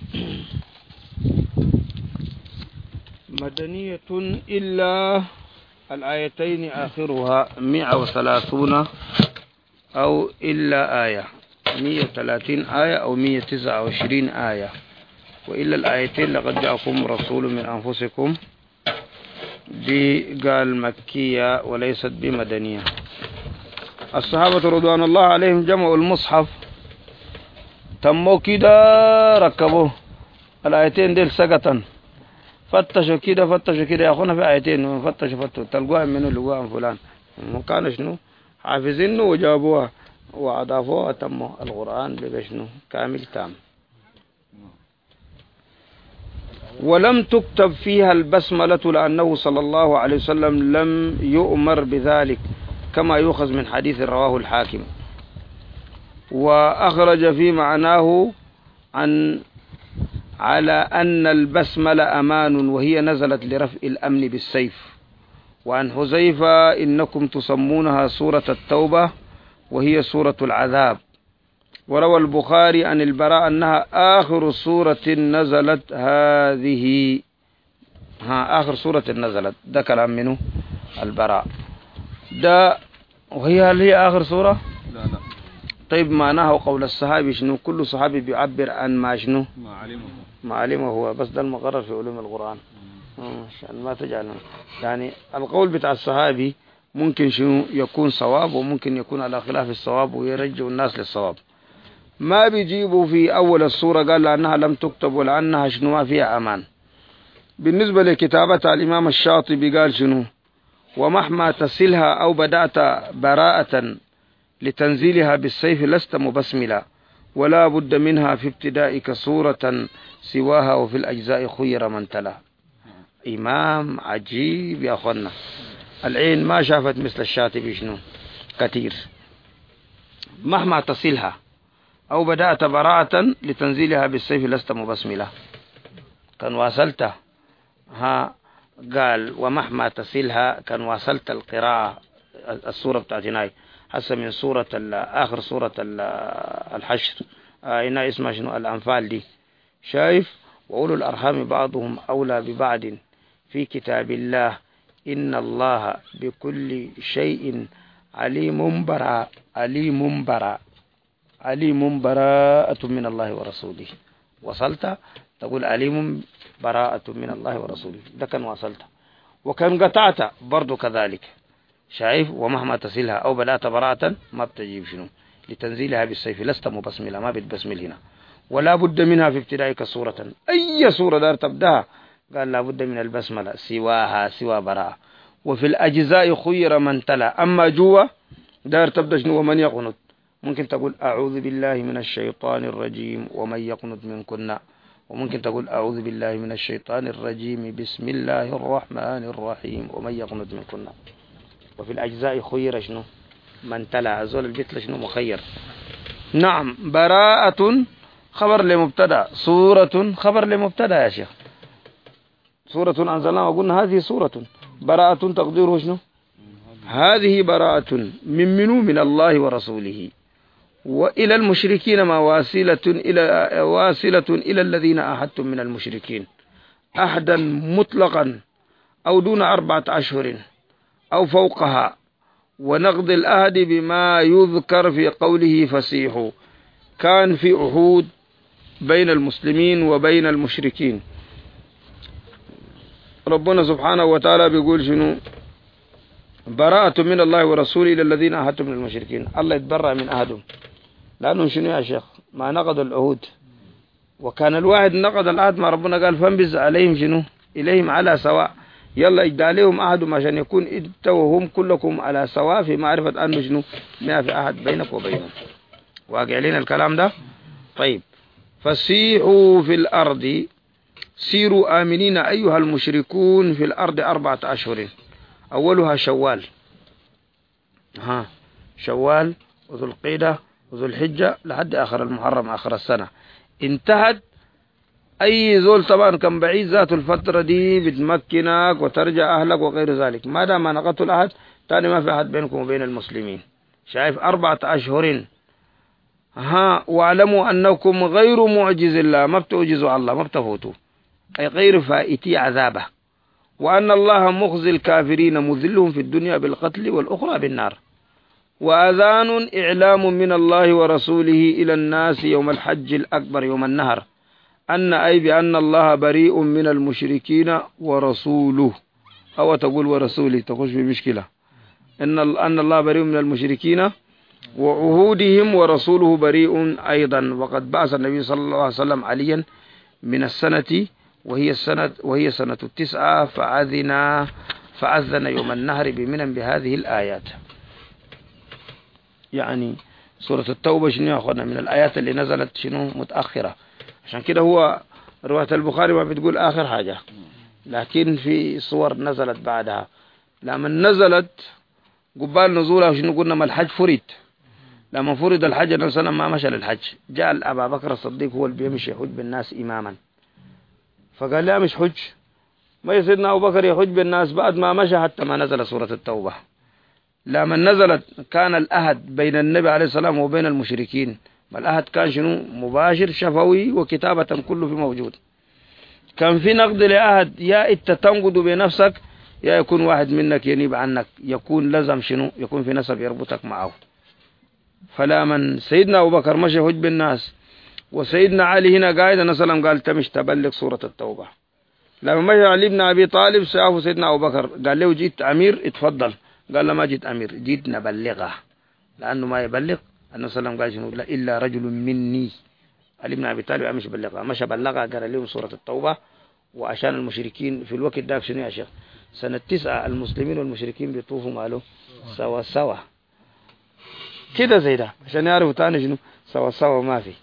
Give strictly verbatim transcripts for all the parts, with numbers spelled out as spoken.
مدنية إلا الآيتين آخرها مئة وثلاثون أو إلا آية مئة وثلاثين آية أو مئة وتسعة وعشرين آية، وإلا الآيتين لقد جاءكم رسول من أنفسكم دي قال مكية وليست بمدنية. الصحابة رضوان الله عليهم جمعوا المصحف تموا كده ركبوه الآيتين ديل سقطا فتشوا كده فتشوا كده يا أخونا في آيتين فتشوا فتشوا تلقوها منه لقوها من فلان وكان شنو حافظينه وجابوها وأضافوها تموا القرآن بشنو كامل تام. ولم تكتب فيها البسملة لأنه صلى الله عليه وسلم لم يؤمر بذلك كما يؤخذ من حديث رواه الحاكم، وأخرج في معناه عن على أن البسملة أمان وهي نزلت لرفع الأمن بالسيف. وعن حذيفة إنكم تسمونها سورة التوبة وهي سورة العذاب. وروى البخاري عن البراء أنها آخر سورة نزلت هذه ها آخر سورة نزلت، ده كلام منه البراء ده. وهي هل هي آخر سورة؟ لا لا. طيب معناها وقول الصحابي شنو؟ كل صحابي بيعبر عن ما شنو؟ ما علمه ما علمه هو، بس ده المقرر في علوم القرآن عشان ما تجعل يعني القول بتاع الصحابي ممكن شنو يكون صواب وممكن يكون على خلاف الصواب ويرجعوا الناس للصواب. ما بيجيبوا في أول السورة قال لأنها لم تكتب ولأنها شنو ما فيها أمان. بالنسبة لكتابة الإمام الشاطبي قال شنو؟ ومهما تسلها أو بدأت براءة لتنزيلها بالسيف لست مبسملا ولا بد منها في ابتدائك سورة سواها وفي الأجزاء خير من تلا. إمام عجيب يا أخوانا، العين ما شافت مثل الشاطبي شنو كثير. مهما تصلها أو بدأت براءة لتنزيلها بالسيف لست مبسملا كان واصلت ها قال ومهما تصلها كان واصلت القراءة السورة بتاعتنا حسب من سورة آخر سورة الحشر آه هنا اسمها شنو الأنفال دي شايف. وأولو الأرحام بعضهم أولى ببعض في كتاب الله إن الله بكل شيء عليم براء عليم براء عليم براءة من الله ورسوله. وصلت تقول عليم براءة من الله ورسوله ده كان وصلت. وكان قطعت برضو كذلك شايف. ومهما تصلها أو بدأت براءة ما بتجيب شنو لتنزيلها بالسيف لست مبسملا ما بتبسمل هنا. ولا بد منها في ابتدائك سورة أي سورة دار تبدأها قال لا بد من البسملة سواها سوى براءة. وفي الأجزاء خير من تلا. أما جوا دار تبدأ شنو ومن يقنط ممكن تقول أعوذ بالله من الشيطان الرجيم ومن يقنط منكن، وممكن تقول أعوذ بالله من الشيطان الرجيم بسم الله الرحمن الرحيم ومن يقنط منكن. وفي الأجزاء خير شنو من تلا أزول البيت شنو مخير. نعم. براءة خبر لمبتدا، سورة خبر لمبتدا يا شيخ. سورة أنزلناها وقلنا هذه سورة. براءة تقديره شنو هذه براءة من منو من الله ورسوله وإلى المشركين ما واصلة إلى واصلة إلى الذين أحدتم من المشركين أحدا مطلقا أو دون أربعة أشهر أو فوقها. ونقض الأهد بما يذكر في قوله فسيحوا. كان في عهود بين المسلمين وبين المشركين. ربنا سبحانه وتعالى بيقول شنو براءة من الله ورسوله إلى الذين أحدتم من المشركين. الله يتبرأ من أهدهم لأنه شنو يا شيخ ما نقض العهود. وكان الواحد نقض العهد ما ربنا قال فانبز عليهم شنو إليهم على سواء. يلا اجد عليهم أحدهم عشان يكون انت وهم كلكم على سواء في معرفة أنه شنو ما في أحد بينك وبينهم. واقع لنا الكلام ده. طيب فسيحوا في الأرض سيروا آمنين أيها المشركون في الأرض أربعة أشهر أولها شوال ها شوال وذو القيدة وذو الحجة لحد آخر المحرم آخر السنة انتهت. أي زول طبعا كان بعيد ذات الفترة دي بتمكنك وترجع أهلك وغير ذلك ما دام ما نقضوا العهد تاني ما في أحد بينكم وبين المسلمين. شايف أربعة أشهر ها واعلموا أنكم غير معجز الله، ما بتعجزوا الله، ما بتفوتوا، أي غير فائتي عذابه، وأن الله مخزي الكافرين مذلهم في الدنيا بالقتل والأخرى بالنار. وأذان إعلام من الله ورسوله إلى الناس يوم الحج الأكبر يوم النهر، أن أي بأن الله بريء من المشركين ورسوله، أو تقول ورسوله تخش في مشكلة، إن أن الله بريء من المشركين وعهودهم ورسوله بريء أيضا. وقد بعث النبي صلى الله عليه وسلم عليا من السنة وهي السنة وهي سنة التسعة فأذن فأذن يوم النهر بمنن بهذه الآيات. يعني سورة التوبة شنو أخذنا من الآيات اللي نزلت شنو متأخرة، عشان كده هو رواية البخاري ما بتقول آخر حاجة، لكن في صور نزلت بعدها. لما نزلت قبال نزولها شنو قلنا ما الحج فرد، لما فرد الحج النبي صلى الله عليه وسلم ما مشى للحج، جعل أبا بكر الصديق هو اللي بيمشي يحج بالناس إماما، فقال لا مش حج، ما يصيرنا أبو بكر يحج بالناس بعد ما مشى حتى ما نزل سورة التوبة. لما نزلت كان الأهد بين النبي عليه السلام وبين المشركين، الأهد كان شنو مباشر شفوي وكتابة كله في موجود. كان في نقد لأهد، يا إنت تنقض بنفسك يا يكون واحد منك ينيب عنك، يكون لزم شنو يكون في نسب يربطك معه. فلا من سيدنا أبو بكر مشي حج بالناس وسيدنا علي هنا قاعد نسلم قال تمش تبلغ سورة التوبة. لما مشي علي بن أبي طالب سأفه سيدنا أبو بكر قال له جيت أمير اتفضل، قال له ما جيت أمير جيت نبلغه، لأنه ما يبلغ النبي صلى الله عليه وسلم قال شنو لا إلا رجل مني. علي بن أبي طالب مش بلغها، مش بلغها قال لهم سورة التوبة. وعشان المشركين في الوقت ده شنو يا شيخ سنة تسعة المسلمين والمشركين بيطوفوا ماله سوا سوا كده زي ده، عشان يعرفوا تاني شنو سوا سوا ما في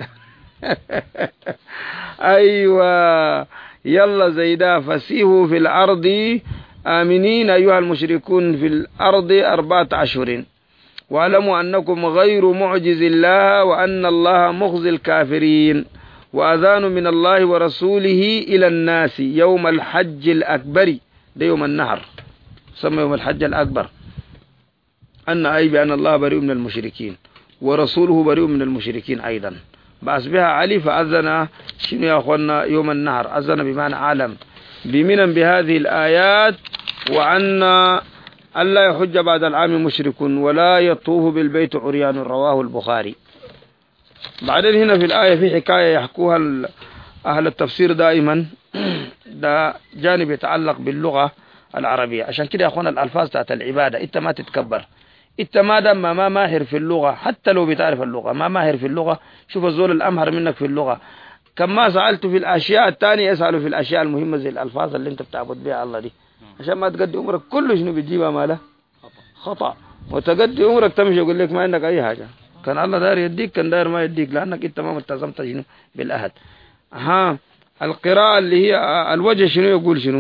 أيوة يلا زي ده. فسيحوا في الأرض آمنين أيها المشركون في الأرض أربعة أشهر واعلموا أنكم غير معجز الله وأن الله مخزي الكافرين. وأذان من الله ورسوله إلى الناس يوم الحج الأكبر، ده يوم النهر سمى يوم الحج الأكبر، أن أي بأن الله بريء من المشركين ورسوله بريء من المشركين أيضا. بعث بها علي فأذن شنو يا أخوانا يوم النهر، أذن بمعنى عالم بمنن بهذه الآيات، وأن ألا يحج بعد العام مشرك ولا يطوف بالبيت عريان، رواه البخاري. بعدين هنا في الآية في حكاية يحكوها أهل التفسير دائما، ده جانب يتعلق باللغة العربية. عشان كده يا أخوانا الألفاظ بتاعت العبادة أنت ما تتكبر، أنت ما دام ما ماهر في اللغة، حتى لو بتعرف اللغة ما ماهر في اللغة، شوف الزول الأمهر منك في اللغة كما سألت في الأشياء الثانية اسأله في الأشياء المهمة زي الألفاظ اللي أنت بتعبد بها الله دي، عشان ما تقضي عمرك كله شنو بتجيبها ماله خطأ، وتقضي عمرك تمشي يقول لك ما عندك أي حاجة. كان الله داير يديك كان داير ما يديك، لأنك أنت ما التزمت شنو بالأهد. ها القراءة اللي هي الوجه شنو يقول شنو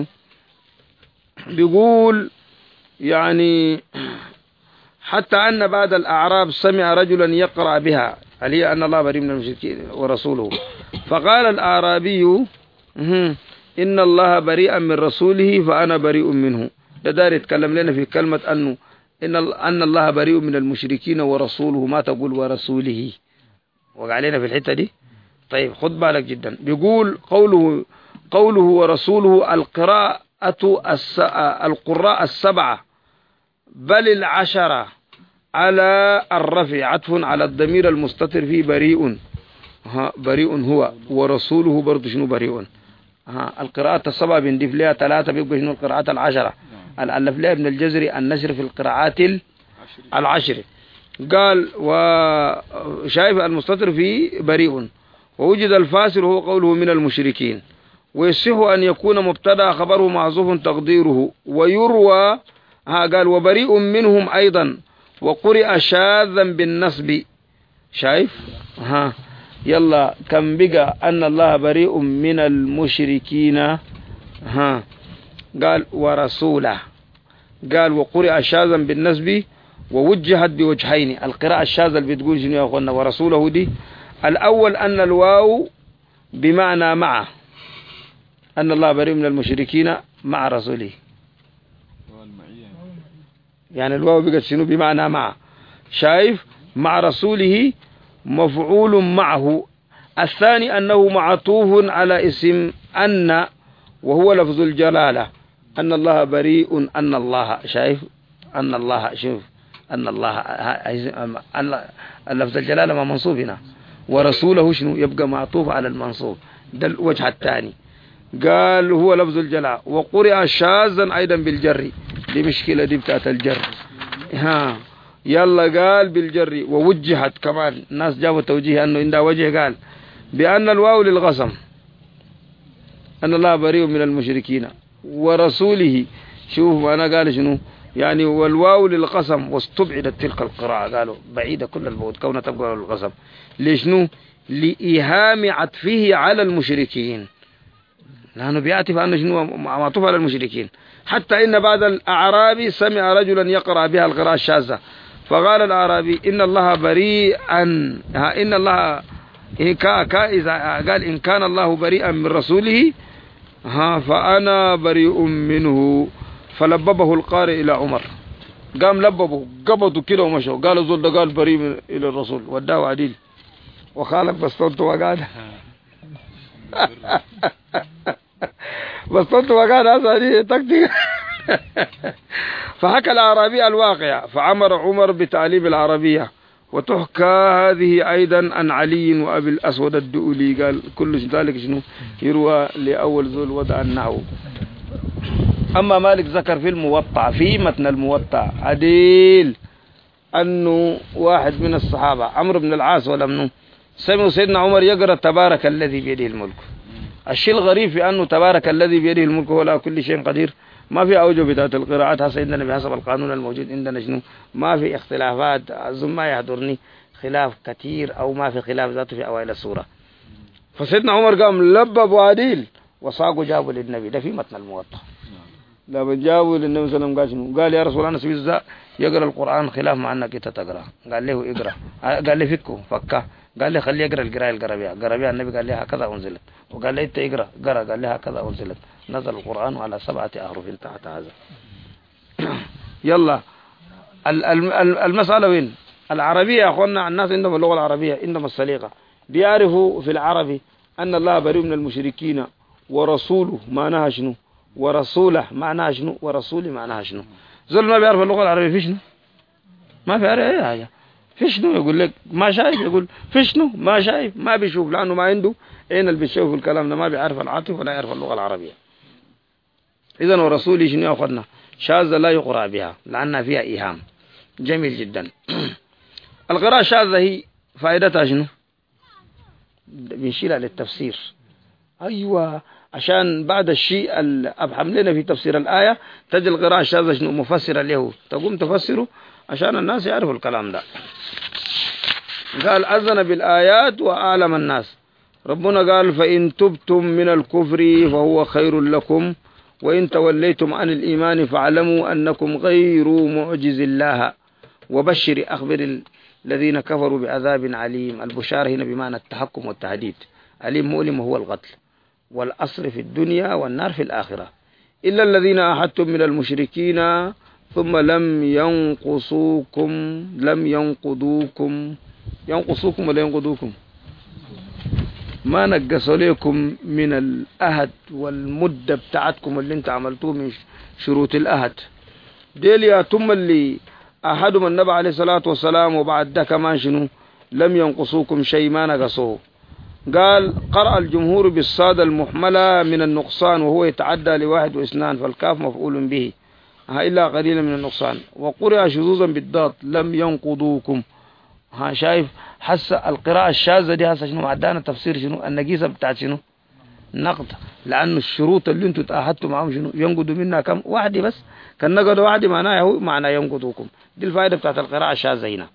بيقول يعني حتى أن بعد الأعراب سمع رجلا يقرأ بها اللي هي أن الله بريء من المشركين ورسوله، فقال الأعرابي إن الله بريئا من رسوله فأنا بريء منه. ده داير يتكلم لنا في كلمة أنه إن أن الله بريء من المشركين ورسوله، ما تقول ورسوله، وقع علينا في الحتة دي. طيب خد بالك جدا، بيقول قوله قوله ورسوله القراءة القراء السبعة بل العشرة على الرفع عطف على الضمير المستتر فيه بريء، ها بريء هو ورسوله برضه شنو بريء. ها القراءات السبعة بنضيف لها ثلاثة بيبقى شنو القراءات العشرة. الألف لها ابن الجزري النشر في القراءات العشر، قال وشايف المستتر فيه بريء، ووجد الفاسر هو قوله من المشركين، ويصح أن يكون مبتدا خبره معزوف تقديره، ويروى ها قال وبريء منهم أيضا، وقرئ شاذا بالنصب. شايف ها يلا كم بقى أن الله بريء من المشركين، ها قال ورسوله، قال وقرئ شاذا بالنصب ووجهت بوجهين. القراءة الشاذة اللي بتقول شنو يا أخوانا ورسوله دي، الأول أن الواو بمعنى مع، أن الله بريء من المشركين مع رسوله، يعني الواو بقت شنو بمعنى مع. شايف مع رسوله مفعول معه. الثاني أنه معطوف على اسم أن وهو لفظ الجلالة، أن الله بريء، أن الله شايف أن الله شوف أن الله اللفظ الجلالة ما منصوب هنا، ورسوله شنو يبقى معطوف على المنصوب. ده الوجه الثاني. قال هو لفظ الجلالة. وقرئ شاذا أيضا بالجر، دي مشكلة دي بتاعت الجر. ها يلا قال بالجر. ووجهت كمان الناس جابوا توجيه أنه عندها وجه، قال بأن الواو للقسم، أن الله بريء من المشركين ورسوله. شوف أنا قال شنو يعني والواو للقسم، واستبعدت تلك القراءة، قالوا بعيدة كل البعد كونها تبقى للقسم. ليشنو؟ لإيهام عطفه على المشركين، لأنه بيعطف أنه شنو معطوف على المشركين. حتى إن بعض الأعرابي سمع رجلا يقرأ بها القراءة الشاذة، فقال الأعرابي إن الله بريئا، إن الله إذا قال إن كان الله بريئا من رسوله ها فأنا بريء منه. فلببه القارئ إلى عمر، قام لببه قبضوا كده ومشوا، قالوا زول ده قال بريء إلى الرسول، وداه عديل وخالف بسطنت وقال بسطنت وقال هذا تكتيك. فحكى الأعرابي الواقع، فعمر عمر بتعليم العربية. وتحكى هذه أيضا عن علي وأبي الأسود الدؤلي، قال كل ذلك شنو يروى لأول ذو الوضع النحو. أما مالك ذكر في الموطأ، في متن الموطأ عديل أنه واحد من الصحابة عمرو بن العاص ولا منه سمعوا سيدنا عمر يقرأ تبارك الذي بيده الملك. الشيء الغريب في أنه تبارك الذي بيده الملك ولا كل شيء قدير، ما في أوجه بتاعت القراءات هسه عندنا بحسب القانون الموجود عندنا شنو، ما في اختلافات، أظن ما يحضرني خلاف كثير أو ما في خلاف ذاته في أوائل السورة. فسيدنا عمر قام لبب وعديل وصاقوا جابوا للنبي، ده في متن الموطأ. لما جابوا للنبي صلى الله عليه وسلم قال شنو؟ قال يا رسول الله أنا سويت يقرأ القرآن خلاف مع أنك أنت تقرأ. قال له اقرأ، قال لي فكه فكه، قال لي خليه يقرأ القراءة القربية قربية. النبي قال لي هكذا أنزلت، وقال لي أنت اقرأ قرأ، قال لي هكذا أنزلت. نزل القرآن على سبعة أحرف تحت هذا. يلا المسألة وين؟ العربية يا أخوانا، الناس عندهم اللغة العربية عندهم السليقة، بيعرفوا في العربي أن الله بريء من المشركين ورسوله معناها شنو، ورسوله معناها شنو، ورسوله معناها شنو. زول ما بيعرف اللغة العربية في شنو؟ ما في أي حاجة. في شنو يقول لك ما شايف، يقول في شنو ما شايف، ما بيشوف، لأنه ما عنده عين اللي بيشوف الكلام ده، ما بيعرف العاطف ولا يعرف اللغة العربية. إذن ورسوله شنو أخذنا؟ شاذة لا يقرأ بها لأنها فيها إيهام. جميل جدا. القراءة الشاذة هي فائدتها شنو؟ بنشيلها للتفسير. أيوة، عشان بعد الشيء الأبحم لنا في تفسير الآية تجي القراءة الشاذة شنو مفسرة له، تقوم تفسره عشان الناس يعرفوا الكلام ده. قال أذن بالآيات وأعلم الناس. ربنا قال فإن تبتم من الكفر فهو خير لكم وإن توليتم عن الإيمان فاعلموا أنكم غير معجز الله وبشر أخبر الذين كفروا بعذاب عليم. البشارة هنا بمعنى التحكم والتهديد. عليم مؤلم هو القتل والأسر في الدنيا والنار في الآخرة. إلا الذين أحدتم من المشركين ثم لم ينقصوكم لم ينقضوكم ينقصوكم ولا ينقضوكم ما نقصوا لكم من الأهد والمدة بتاعتكم اللي انت عملتوه من شروط الأهد ديل يا ثم اللي أحدهم النبي عليه الصلاة والسلام وبعد ده كمان شنو لم ينقصوكم شيء ما نقصوه. قال قرأ الجمهور بالصاد المحملة من النقصان وهو يتعدى لواحد واثنان فالكاف مفعول به ها إلا قليلا من النقصان. وقرأ شذوذا بالضاد لم ينقضوكم. ها شايف حس القراءة الشاذة دي هسه شنو عدانا تفسير شنو النقيصة بتاعت شنو نقض، لأنه الشروط اللي انتوا تأهدتوا معهم شنو ينقضوا منها كم واحدة بس، كان نقضوا واحدة معناها هو معنى ينقضوكم. دي الفائدة بتاعت القراءة الشاذة هنا.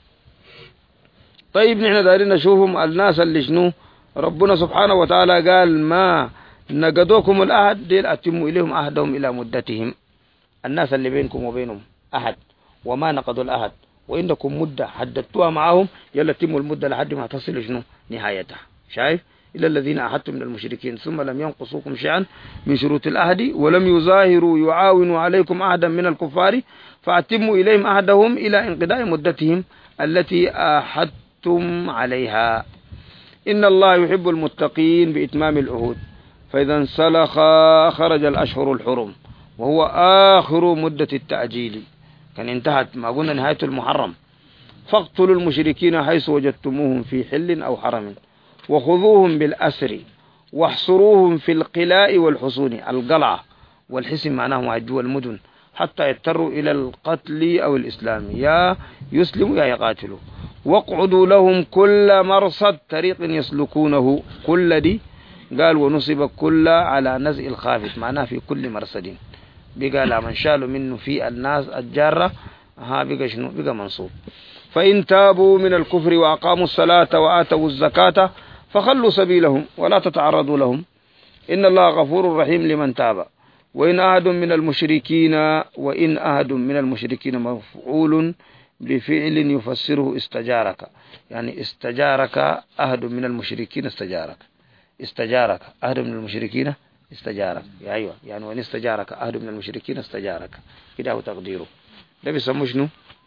طيب نحن دايرين نشوفهم الناس اللي شنو ربنا سبحانه وتعالى قال ما نقضوكم الأهد ديل أتموا إليهم أهدهم إلى مدتهم. الناس اللي بينكم وبينهم أهد وما نقضوا الأهد وإنكم مدة حددتوها معهم يلا تموا المدة لحد ما تصل شنو نهايتها. شايف إلا الذين أحدتم من المشركين ثم لم ينقصوكم شيئا من شروط الأهد ولم يظاهروا يعاونوا عليكم أحدا من الكفار فأتموا إليهم أهدهم إلى انقضاء مدتهم التي أحد عاهدتم عليها. إن الله يحب المتقين بإتمام العهود، فإذا انسلخ خرج الأشهر الحرم وهو آخر مدة التأجيل، كان انتهت ما قلنا نهاية المحرم. فاقتلوا المشركين حيث وجدتموهم في حل أو حرم وخذوهم بالأسر واحصروهم في القلاء والحصون، القلعة والحسن معناهم عدو المدن، حتى يضطروا إلى القتل أو الإسلام، يا يسلموا يا يقاتلوا. واقعدوا لهم كل مرصد طريق يسلكونه، كل دي قال ونصب كل على نزع الخافت، معناه في كل مرصد، بقى لا من شالوا منه في الناس الجارة، ها بقى شنو بقى منصوب. فإن تابوا من الكفر وأقاموا الصلاة وآتوا الزكاة فخلوا سبيلهم ولا تتعرضوا لهم، إن الله غفور رحيم لمن تاب. وإن أحد من المشركين وإن أحد من المشركين مفعول بفعل يفسره استجارك، يعني استجارك أحد من المشركين استجارك، استجارك أحد من المشركين استجارك، أيوة يعني وإن استجارك أحد من المشركين استجارك، كده هو تقديره. ده بيسموه شنو؟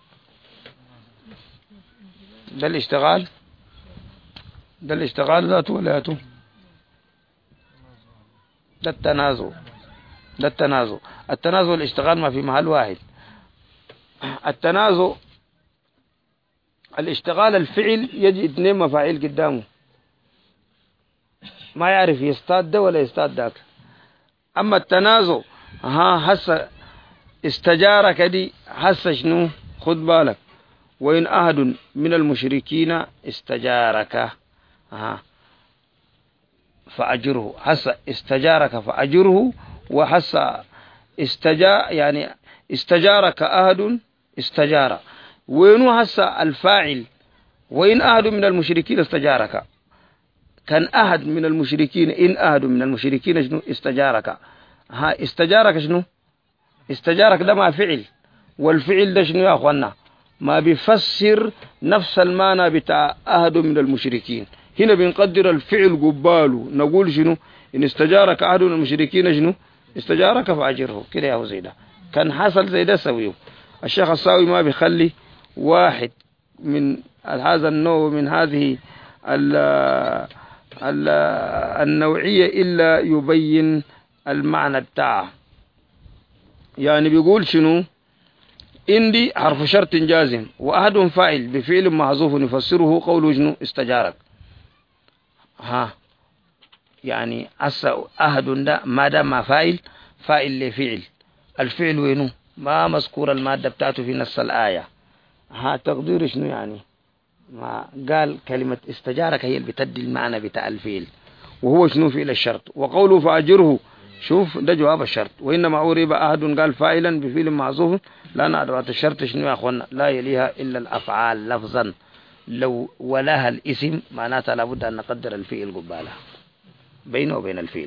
ده الاشتغال، ده الاشتغال ذاته ولا ذاته؟ ده التنازع، ده التنازع. التنازع والاشتغال ما في محل واحد. التنازع الاشتغال الفعل يجي اثنين مفاعيل قدامه، ما يعرف يستاد ده ولا يستاد ذاك. اما التنازع ها هسه استجارك دي هسه شنو؟ خد بالك، وإن أحد من المشركين استجارك ها فأجره، هسه استجارك فأجره، وهسه استجا يعني استجارك أحد استجار، وينو هسه الفاعل وإن أحد من المشركين استجارك، كان أحد من المشركين، إن أحد من المشركين شنو استجارك، ها استجارك شنو؟ استجارك ده ما فعل، والفعل ده شنو يا أخوانا؟ ما بيفسر نفس المعنى بتاع أحد من المشركين. هنا بنقدر الفعل قباله، نقول شنو؟ إن استجارك أحد من المشركين شنو؟ استجارك فأجره، كده يا هو زي ده. كان حصل زي ده سويه. الشيخ الساوي ما بيخلي واحد من هذا النوع من هذه ال ال النوعية إلا يبين المعنى بتاعه. يعني بيقول شنو؟ إندي حرف شرط جازم وأحد فاعل بفعل محذوف يفسره قوله شنو؟ استجارك. ها يعني أسا أحد ده ما دام ما فاعل، فاعل لفعل، الفعل وينه؟ ما مذكور المادة بتاعته في نص الآية. ها تقدير شنو يعني؟ ما قال كلمة استجارك هي اللي بتدي المعنى بتاع الفعل، وهو شنو؟ فعل الشرط. وقوله فأجره، شوف ده جواب الشرط. وإنما أورب أحد قال فاعلا بفعل معذوف، لأن أدوات الشرط شنو يا أخوانا؟ لا يليها إلا الأفعال لفظا، لو ولها الاسم معناتها لابد أن نقدر الفعل قبالها بينه وبين الفعل.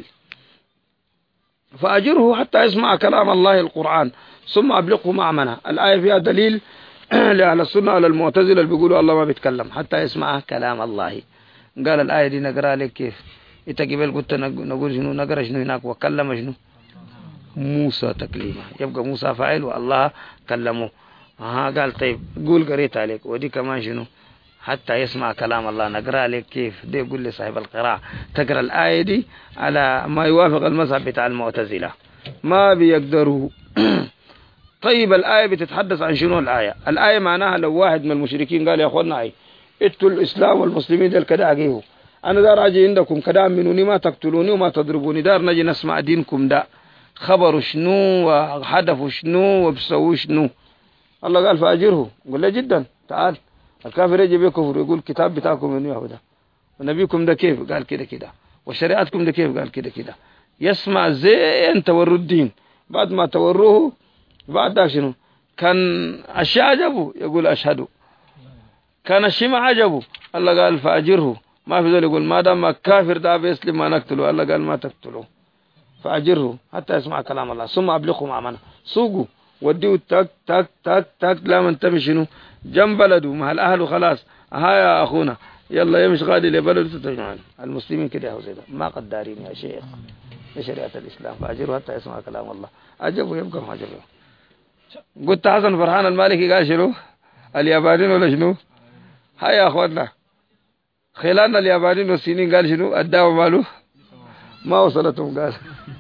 فأجره حتى يسمع كلام الله القرآن ثم أبلغه معناه. الآية فيها دليل لأهل السنة على المعتزلة اللي بيقولوا الله ما بيتكلم حتى يسمع كلام الله. قال الآية دي نقرأ لك كيف؟ إنت قبل قلت نقول شنو؟ نقرأ شنو هناك؟ وكلم شنو؟ موسى تكليما، يبقى موسى فاعل والله كلمه. ها قال طيب قول قريت عليك، ودي كمان شنو؟ حتى يسمع كلام الله. نقرأ لك كيف؟ دي يقول لي صاحب القراءة تقرأ الآية دي على ما يوافق المذهب بتاع المعتزلة، ما بيقدروا. طيب الآية بتتحدث عن شنو؟ الآية الآية معناها لو واحد من المشركين قال يا أخوانا أي اتوا الإسلام والمسلمين دل كده أجيه، أنا دار أجي عندكم كده منوني، ما تقتلوني وما تضربوني، دار نجي نسمع دينكم ده، خبروا شنو وحدفوا شنو وبسووا شنو. الله قال فأجره، قل له جدا تعال. الكافر يجي بيكفر يقول كتاب بتاعكم من يهودا، ونبيكم ده كيف؟ قال كده كده، وشريعتكم ده كيف؟ قال كده كده. يسمع زين توروا الدين، بعد ما توروه بعد ده شنو؟ كان الشيء عجبه يقول أشهد، كان الشيء ما عجبه الله قال فأجره. ما في ذلك يقول ما دام كافر ده بيسلم ما نقتله، الله قال ما تقتله فأجره حتى يسمع كلام الله ثم أبلغه معنا. سوقوا وديه تك تك تك تك لا من تمشي شنو؟ جنب بلده مع الأهل خلاص. ها يا أخونا يلا يمشي غادي لبلده تتجمعون. المسلمين كده يا زيدا ما قدارين يا شيخ بشريعة الإسلام. فأجره حتى يسمع كلام الله. عجبه يبقى ما عجبه. قلت حسن فرحان المالكي قال شنو؟ اليابانيين ولا شنو؟ هيا يا أخواننا خلالنا اليابانيين والصينيين قال شنو الدعوة ماله ما وصلتهم قال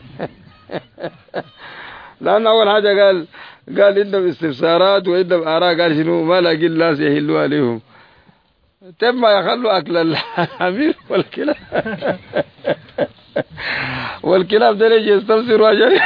لأن أول حاجة قال قال عندهم استفسارات وعندهم آراء قال شنو ما لاقي الناس يحلوا عليهم تم يخلوا أكل الحمير والكلاب والكلاب ده يجي يستفسروا عشان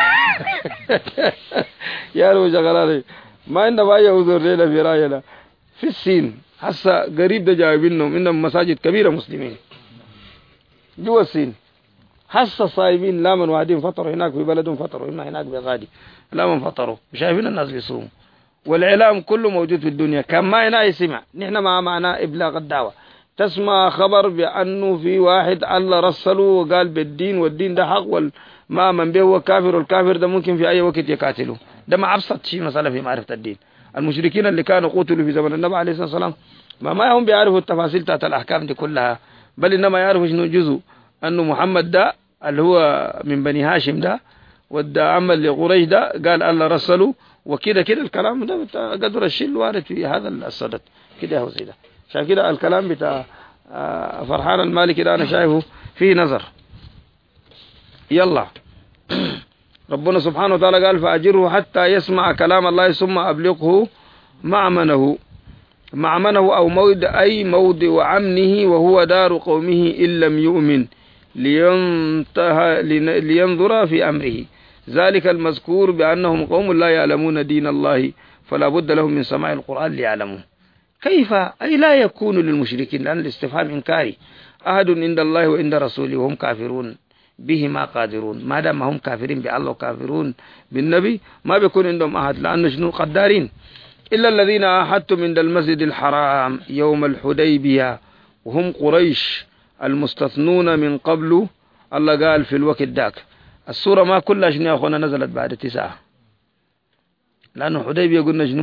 يا لو شغلاني ما عندنا أي عذر لنا في راينا. في الصين هسه قريب ده جايبينهم عندهم مساجد كبيرة مسلمين جوا الصين هسه صايمين لا من واحدين فطروا هناك في بلدهم فطروا هنا هناك بغادي لا من فطروا شايفين الناس بيصوموا والإعلام كله موجود في الدنيا كان ما هنا يسمع نحن ما معنا إبلاغ الدعوة تسمع خبر بأنه في واحد الله رسله وقال بالدين والدين ده حق والما من به هو كافر والكافر ده ممكن في أي وقت يقاتله ده ما أبسط شيء مسألة في معرفة الدين. المشركين اللي كانوا قتلوا في زمن النبي عليه الصلاة والسلام ما ما هم بيعرفوا التفاصيل بتاعت الأحكام دي كلها بل إنما يعرفوا شنو جزء أنه محمد ده اللي هو من بني هاشم ده وده عمل لقريش ده قال الله رسله وكده كده الكلام ده قدر الشيء الوارد في هذا الصدد كده هو زي ده. عشان كده الكلام بتاع فرحان المالكي ده أنا شايفه فيه نظر. يلا ربنا سبحانه وتعالى قال فأجره حتى يسمع كلام الله ثم أبلغه معمنه معمنه أو موضع أي موضع عمنه وهو دار قومه إن لم يؤمن لينتهى لينظر في أمره ذلك المذكور بأنهم قوم لا يعلمون دين الله فلا بد لهم من سماع القرآن ليعلموا. كيف أي لا يكون للمشركين لأن الاستفهام إنكاري أحد عند الله وعند رسوله وهم كافرون به ما قادرون ما دام هم كافرين بالله وكافرون بالنبي ما بيكون عندهم أحد لأنه شنو قدارين إلا الذين أحدتم عند المسجد الحرام يوم الحديبية وهم قريش المستثنون من قبل. الله قال في الوقت ذاك السورة ما كلها شنو يا أخوانا نزلت بعد تسعة لأنه حديبية قلنا شنو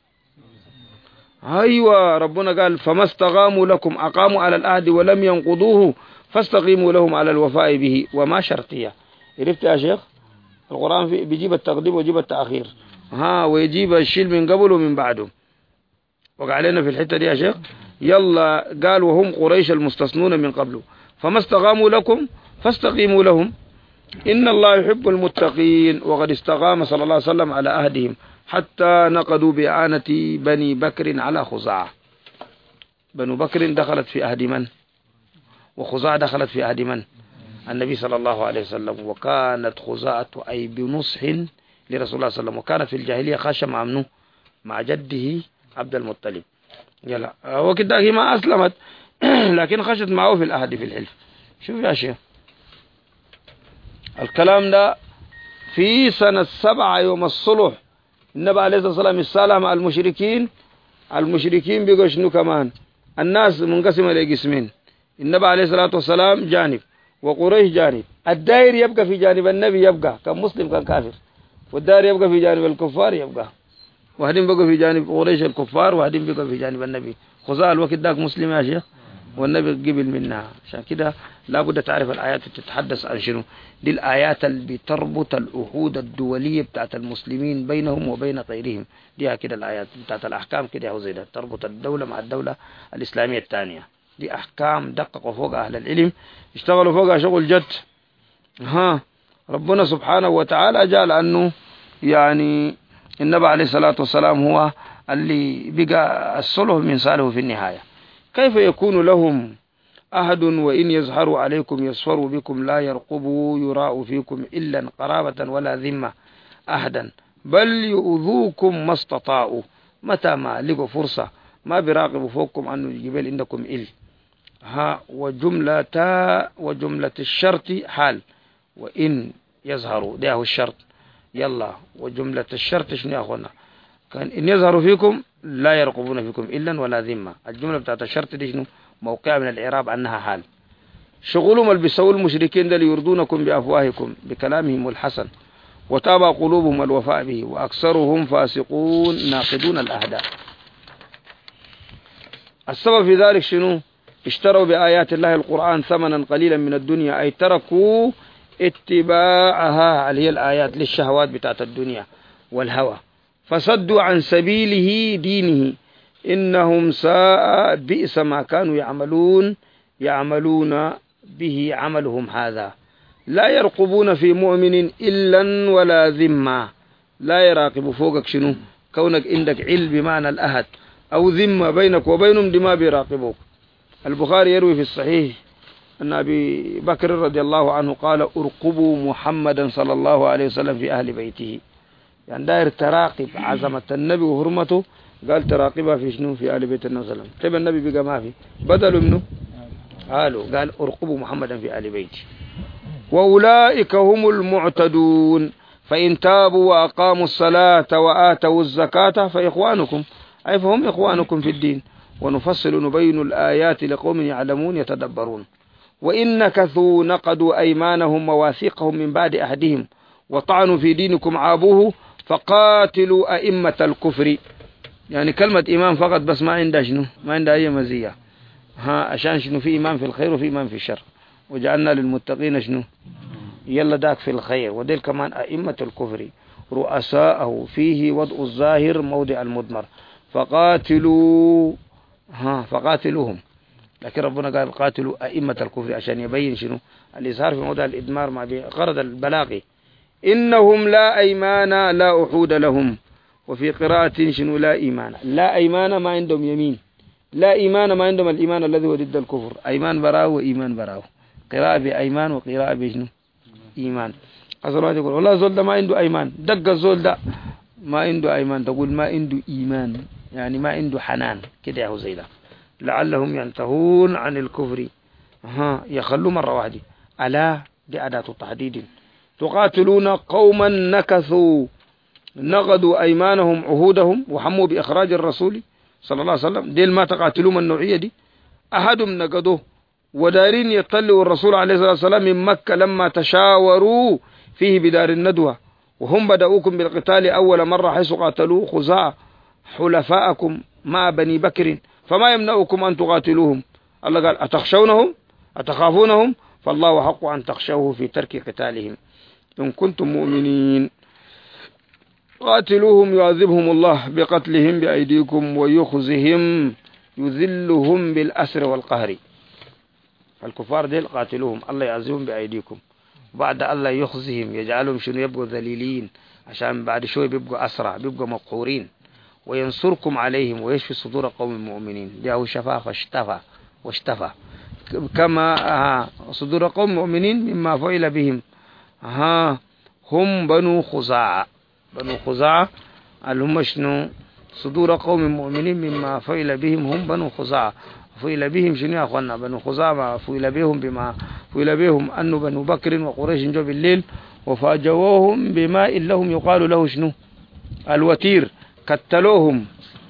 أيوة ربنا قال فما استقاموا لكم أقاموا على العهد ولم ينقضوه فاستقيموا لهم على الوفاء به وما شرطية. عرفت يا شيخ القرآن في بيجيب التقديم ويجيب التأخير ها ويجيب الشيل من قبل ومن بعده وقع علينا في الحتة دي يا شيخ. يلا قال وهم قريش المستثنون من قبل فما استقاموا لكم فاستقيموا لهم إن الله يحب المتقين وقد استقام صلى الله عليه وسلم على عهدهم حتى نقضوا بإعانة بني بكر على خزاعة. بنو بكر دخلت في عهد من وخزاعة دخلت في عهد من النبي صلى الله عليه وسلم وكانت خزاعة أي بنصح لرسول الله صلى الله عليه وسلم وكانت في الجاهلية خاشة مع منه مع جده عبد المطلب. يلا وكده هي ما أسلمت لكن خشت معه في العهد في الحلف. شوف يا شيخ الكلام ده في سنة سبعة يوم الصلح النبي عليه الصلاة والسلام السلام مع المشركين. المشركين بيقوا شنو كمان الناس منقسمة لقسمين النبي عليه الصلاة والسلام جانب وقريش جانب. الدائر يبقى في جانب النبي يبقى كان مسلم كان كافر والدائر يبقى في جانب الكفار يبقى واحدين بقوا في جانب قريش الكفار واحدين بقوا في جانب النبي. خزاعة الوقت ذاك مسلم يا شيخ والنبي قبل منها. عشان كده لابد تعرف الآيات تتحدث عن شنو دي الآيات اللي بتربط العهود الدولية بتاعت المسلمين بينهم وبين غيرهم دي كده الآيات بتاعت الأحكام كده هو زي ده تربط الدولة مع الدولة الإسلامية الثانية. دي أحكام دققوا فوق أهل العلم اشتغلوا فوقها شغل جد. ها ربنا سبحانه وتعالى جعل أنه يعني النبي عليه الصلاة والسلام هو اللي بقى الصلح من صالحه في النهاية. كيف يكون لهم أحد وإن يظهروا عليكم يصفروا بكم لا يرقبوا يراء فيكم إلا قرابة ولا ذمة أحدا بل يؤذوكم ما استطاعوا متى ما لقوا فرصة ما بيراقبوا فوقكم أنه الجبال عندكم إل. ها وجملة وجملة الشرط حال وإن يظهروا ده هو الشرط. يلا وجملة الشرط شنو يا أخوانا كان إن يظهروا فيكم لا يرقبون فيكم إلا ولا ذمة. الجملة بتاعت الشرط دي شنو موقع من الإعراب أنها حال. شغلهم اللي بيسووا المشركين ده ليرضونكم بأفواهكم بكلامهم الحسن وتابع قلوبهم الوفاء به وأكثرهم فاسقون ناقضون الأهداف. السبب في ذلك شنو اشتروا بآيات الله القرآن ثمنا قليلا من الدنيا أي تركوا اتباعها اللي هي الآيات للشهوات بتاعت الدنيا والهوى فصدوا عن سبيله دينه إنهم ساء بئس ما كانوا يعملون يعملون به عملهم هذا، لا يرقبون في مؤمن إلا ولا ذمة. لا يراقب فوقك شنو؟ كونك عندك علم بمعنى الأهد أو ذمة بينك وبينهم دي ما بيراقبوك. البخاري يروي في الصحيح أن أبي بكر رضي الله عنه قال ارقبوا محمدا صلى الله عليه وسلم في أهل بيته، يعني داير تراقب عظمة النبي وحرمته، قال تراقبها في شنو؟ في أهل بيت النبي صلى الله عليه وسلم. طيب النبي بقى ما في بدلوا منه قالوا قال ارقبوا محمدا في أهل بيته. وأولئك هم المعتدون، فإن تابوا وأقاموا الصلاة وآتوا الزكاة فإخوانكم، أي فهم إخوانكم في الدين، ونفصل نبين الآيات لقوم يعلمون يتدبرون. وإن نكثوا نقضوا أيمانهم مواثيقهم من بعد أهدهم وطعنوا في دينكم عابوه فقاتلوا أئمة الكفر. يعني كلمة إمام فقط بس ما عندها شنو؟ ما عندها أي مزية، ها عشان شنو؟ في إمام في الخير وفي إمام في الشر، وجعلنا للمتقين شنو؟ يلا داك في الخير. وديل كمان أئمة الكفر رؤساءه فيه وضع الظاهر موضع المضمر، فقاتلوا ها فقاتلوهم، لكن ربنا قال قاتلوا أئمة الكفر عشان يبين شنو؟ الإظهار في موضع الإدمار مع غرض البلاغي. إنهم لا أيمان لا أحود لهم، وفي قراءة شنو؟ لا إيمان. لا أيمان ما عندهم يمين، لا إيمان ما عندهم الإيمان الذي هو ضد الكفر، أيمان براو وإيمان براو، قراءة بأيمان وقراءة بشنو؟ إيمان. أصل واحد يقول والله زول ده ما عنده أيمان، دق الزول ده ما عنده أيمان، تقول ما عنده إيمان، يعني ما عنده حنان كده يا هو زي ده. لعلهم ينتهون عن الكفر، ها يخلوا مرة واحدة. ألا دي أداة تحديد. تقاتلون قوما نكثوا نقضوا أيمانهم عهودهم وحموا بإخراج الرسول صلى الله عليه وسلم، ديل ما تقاتلون النوعية دي. أحدهم نقضوه ودارين يطلعوا الرسول عليه الصلاة والسلام من مكة لما تشاوروا فيه بدار الندوة، وهم بدأوكم بالقتال أول مرة حيث قاتلوا خزاعة حلفاءكم مع بني بكر، فما يمنعكم أن تقاتلوهم. الله قال أتخشونهم أتخافونهم، فالله حق أن تخشوه في ترك قتالهم إن كنتم مؤمنين. قاتلوهم يعذبهم الله بقتلهم بأيديكم ويخزهم يذلهم بالأسر والقهر. الكفار ديل قاتلوهم الله يعذبهم بأيديكم، بعد الله يخزهم يجعلهم شنو؟ يبقوا ذليلين، عشان بعد شوي بيبقوا أسرع بيبقوا مقهورين. وينصركم عليهم ويشفي صدور قوم المؤمنين، دي هو شفا فاشتفى واشتفى كما صدور قوم المؤمنين مما فعل بهم. ها هم بنو خزاعة، بنو خزاعة اللي هم شنو؟ صدور قوم المؤمنين مما فعل بهم، هم بنو خزاعة. فعل بهم شنو يا أخوانا؟ بنو خزاعة فعل بهم بما فعل بهم أنه بنو بكر وقريش جو بالليل وفاجوهم بماء لهم يقال له شنو؟ الوتير، قتلوهم.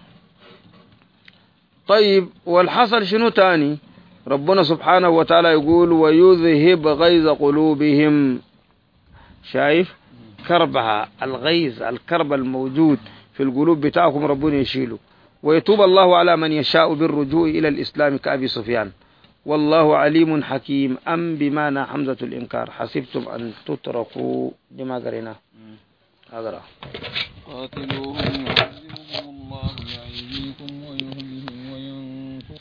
طيب والحصل شنو تاني؟ ربنا سبحانه وتعالى يقول ويذهب غيظ قلوبهم. شايف كربها الغيظ الكرب الموجود في القلوب بتاعكم ربنا يشيله، ويتوب الله على من يشاء بالرجوع إلى الإسلام كأبي سفيان، والله عليم حكيم. أم بمعنى حمزة الإنكار حسبتم أن تتركوا لما قرينا هذا. قاتلوهم يعذبهم الله بأيديكم ويهلهم وينصر.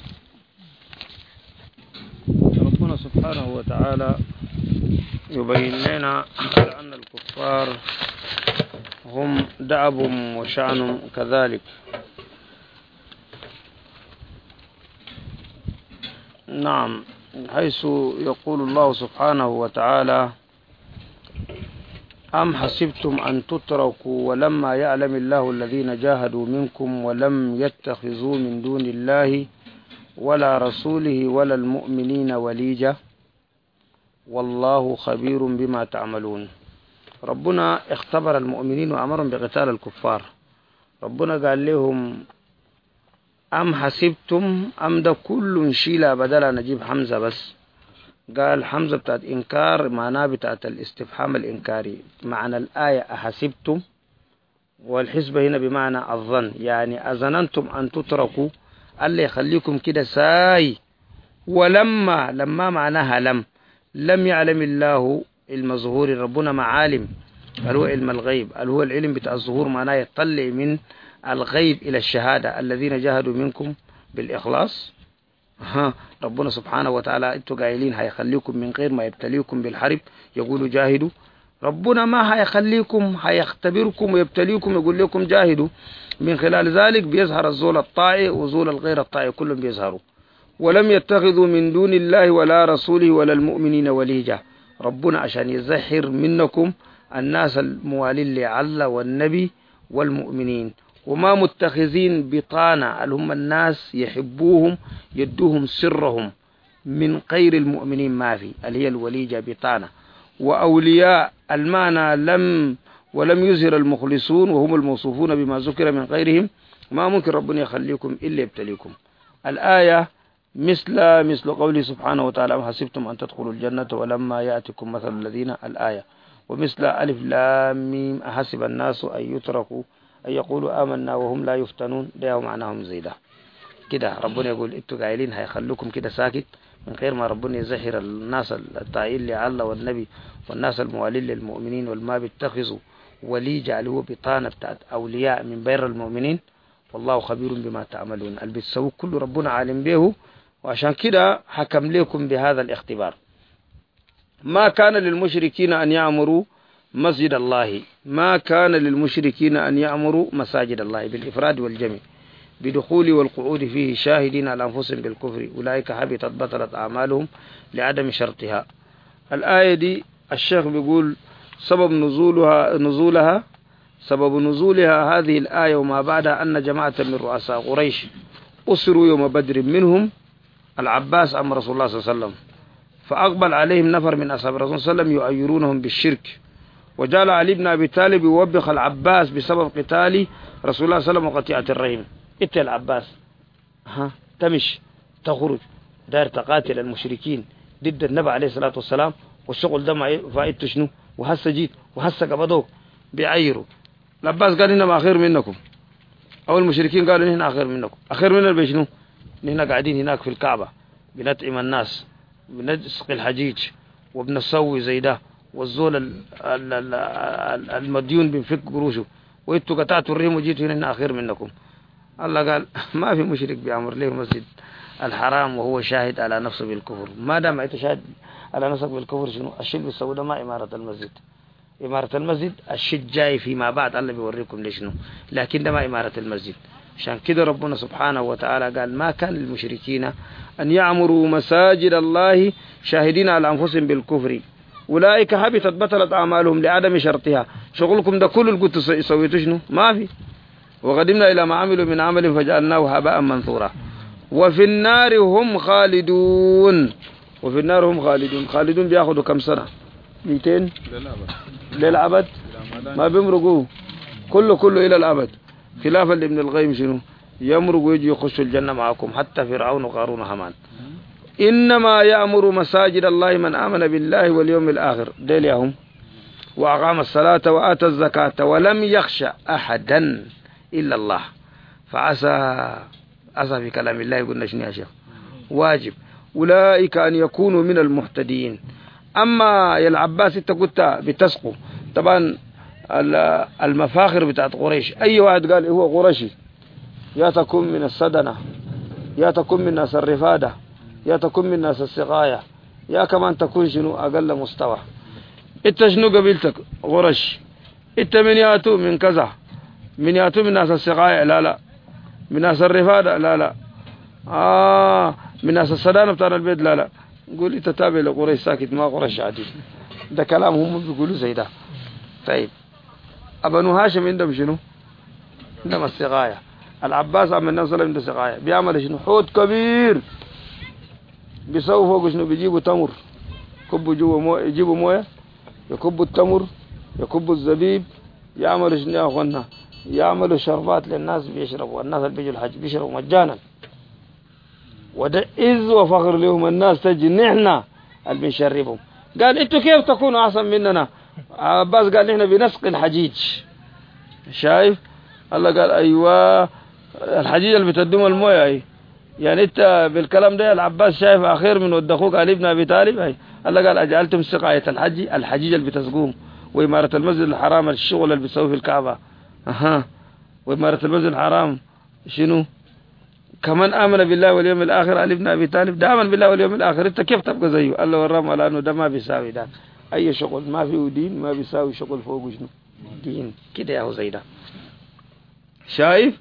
ربنا سبحانه وتعالى يبين لنا على أن الكفار هم دعبهم وشأنهم كذلك. نعم، حيث يقول الله سبحانه وتعالى أم حسبتم أن تتركوا ولما يعلم الله الذين جاهدوا منكم ولم يتخذوا من دون الله ولا رسوله ولا المؤمنين وليجة والله خبير بما تعملون. ربنا اختبر المؤمنين وأمرهم بقتال الكفار. ربنا قال لهم أم حسبتم، أم ده كل شيء بدل نجيب حمزة بس، قال حمزة بتاعت إنكار معناه بتاعت الاستفهام الإنكاري. معنى الآية أحسبتم، والحسبة هنا بمعنى الظن، يعني أظننتم أن تتركوا، اللي يخليكم كده ساي. ولما لما معناها لم لم يعلم الله المظهور، ربنا معالم، هل هو علم الغيب، هل هو العلم بتاع الظهور، معناه يطلع من الغيب إلى الشهادة. الذين جاهدوا منكم بالإخلاص ها ربنا سبحانه وتعالى انتوا قايلين هيخليكم من غير ما يبتليكم بالحرب يقولوا جاهدوا، ربنا ما هيخليكم، هيختبركم ويبتليكم يقول لكم جاهدوا. من خلال ذلك بيظهر الزول الطائع وزول الغير الطائع كلهم بيظهروا. ولم يتخذوا من دون الله ولا رسوله ولا المؤمنين وليجا، ربنا عشان يزحر منكم الناس الموالين لعل والنبي والمؤمنين، وما متخذين بطانة اللي هم الناس يحبوهم يدوهم سرهم من غير المؤمنين، ما في اللي هي الوليجة بطانة. وأولياء المعنى لم ولم يزهر المخلصون وهم الموصوفون بما ذكر من غيرهم، ما ممكن ربنا يخليكم إلا يبتليكم. الآية مثل مثل قوله سبحانه وتعالى أم حسبتم أن تدخلوا الجنة ولما يأتكم مثل الذين، الآية. ومثل ألف لام ميم أحسب الناس أن يتركوا أن يقولوا آمنا وهم لا يفتنون، ده معناهم زي ده كده. ربنا يقول انتوا قايلين هيخلوكم كده ساكت من غير ما ربنا يزهر الناس الطائعين لعل والنبي والناس الموالين للمؤمنين، والما بيتخذوا ولي جعلوه بطانة بتاعت أولياء من بين المؤمنين، والله خبير بما تعملون. اللي بتسووا كله ربنا عالم به، وعشان كده حكم لكم بهذا الاختبار. ما كان للمشركين أن يعمروا مسجد الله، ما كان للمشركين أن يعمروا مساجد الله بالإفراد والجمع بدخول والقعود فيه شاهدين على أنفسهم بالكفر أولئك حبطت بطلت أعمالهم لعدم شرطها. الآية دي الشيخ بيقول سبب نزولها نزولها سبب نزولها هذه الآية وما بعدها أن جماعة من رؤساء قريش أسروا يوم بدر، منهم العباس عم رسول الله صلى الله عليه وسلم، فأقبل عليهم نفر من أصحاب الرسول صلى الله عليه وسلم يؤيرونهم بالشرك، وجعل علي بن أبي طالب يوبخ العباس بسبب قتال رسول الله صلى الله عليه وسلم وقطيعة الرحم. انت العباس ها تمش تخرج داير تقاتل المشركين ضد النبي عليه الصلاة والسلام، والشغل ده ما فائدته شنو؟ وهسه جيت وهسه قبضوك بيعيروا. العباس قال هنا ما أخير منكم، أو المشركين قالوا هنا أخير منكم. أخير مننا بشنو؟ هنا قاعدين هناك في الكعبة بنطعم الناس بنسقي الحجيج وبنسوي زي ده، والزول المديون بنفك قروشه، وانتوا قطعتوا الرحم وجيتوا هنا أخير منكم. الله قال ما في مشرك بيعمر له مسجد الحرام وهو شاهد على نفسه بالكفر. ما دام انت شاهد على نفسك بالكفر شنو الشيء بالسوداء؟ ما إمارة المسجد. إمارة المسجد الشيء جاي فيما بعد الله بيوريكم ليش شنو، لكن ده ما إمارة المسجد. عشان كده ربنا سبحانه وتعالى قال ما كان للمشركين أن يعمروا مساجد الله شاهدين على أنفسهم بالكفر أولئك حبطت بطلت أعمالهم لعدم شرطها. شغلكم ده كل اللي قلت سويته شنو؟ ما في. وقدمنا إلى ما عملوا من عمل فجعلناه هباء منثورا وفي النار هم خالدون. وفي النار هم خالدون. خالدون بياخدوا كم سنة؟ مئتين للأبد، ما بيمرقوا كله كله إلى الأبد. خلافا لابن القيم شنو يمرق ويجي يخش الجنة معكم حتى فرعون وقارون وهامان. إنما يأمر مساجد الله من آمن بالله واليوم الآخر ديليهم وأقام الصلاة وآتى الزكاة ولم يخشى أحدا إلا الله. فعسى عسى في كلام الله يقولنا شنو يا شيخ واجب أولئك أن يكونوا من المهتدين. أما يا العباس انت كنت بتسقوا طبعا المفاخر بتاعت قريش، أي واحد قال هو قرشي يا تكون من السدنة يا تكون من ناس الرفادة يا تكون من ناس السقاية يا كمان تكون شنو أقل مستوى. انت شنو قبيلتك؟ قرش. انت من ياتو من كذا، من ياتو من ناس السقاية لا لا، من ناس الرفادة لا لا، آه من ناس السدانة بتاع البيت لا لا. قول لي تتابع لقريش ساكت ما قرش عادي، ده كلام هم بيقولوا زي ده. طيب أبنو هاشم عندهم شنو؟ عندهم السقاية. العباس عم النبي صلى الله عليه وسلم عنده سقاية، بيعمل شنو؟ حوض كبير بيسووا فوق شنو؟ بيجيبوا تمر كبوا جوا مويه، يجيبوا مويه يكبوا التمر يكبوا الزبيب، يعملوا شنو يا اخوانا؟ يعملوا شربات للناس بيشربوا، الناس اللي بيجوا الحج بيشربوا مجانا، وده إذ وفخر لهم الناس تجي نحن اللي بنشربهم. قال انتوا كيف تكونوا احسن مننا؟ عباس قال نحن بنسقي الحجيج. شايف الله قال ايوه الحجيج اللي بتدوم المويه اي، يعني انت بالكلام ده العباس شايف اخير من ود اخوك علي بن ابي طالب اي. الله قال اجعلتم سقايه الحج الحجيج اللي بتسقوهم واماره المسجد الحرام الشغل اللي بيسووه في الكعبه. اها واماره المسجد الحرام شنو؟ كمن آمن بالله واليوم الآخر. علي بن أبي طالب ده آمن بالله واليوم الآخر، أنت كيف تبقى زيه؟ قال له ورام على أنه ده ما بيساوي ده أي شغل، ما فيه دين ما بيساوي شغل فوق شنو دين كده يا هو زي ده. شايف؟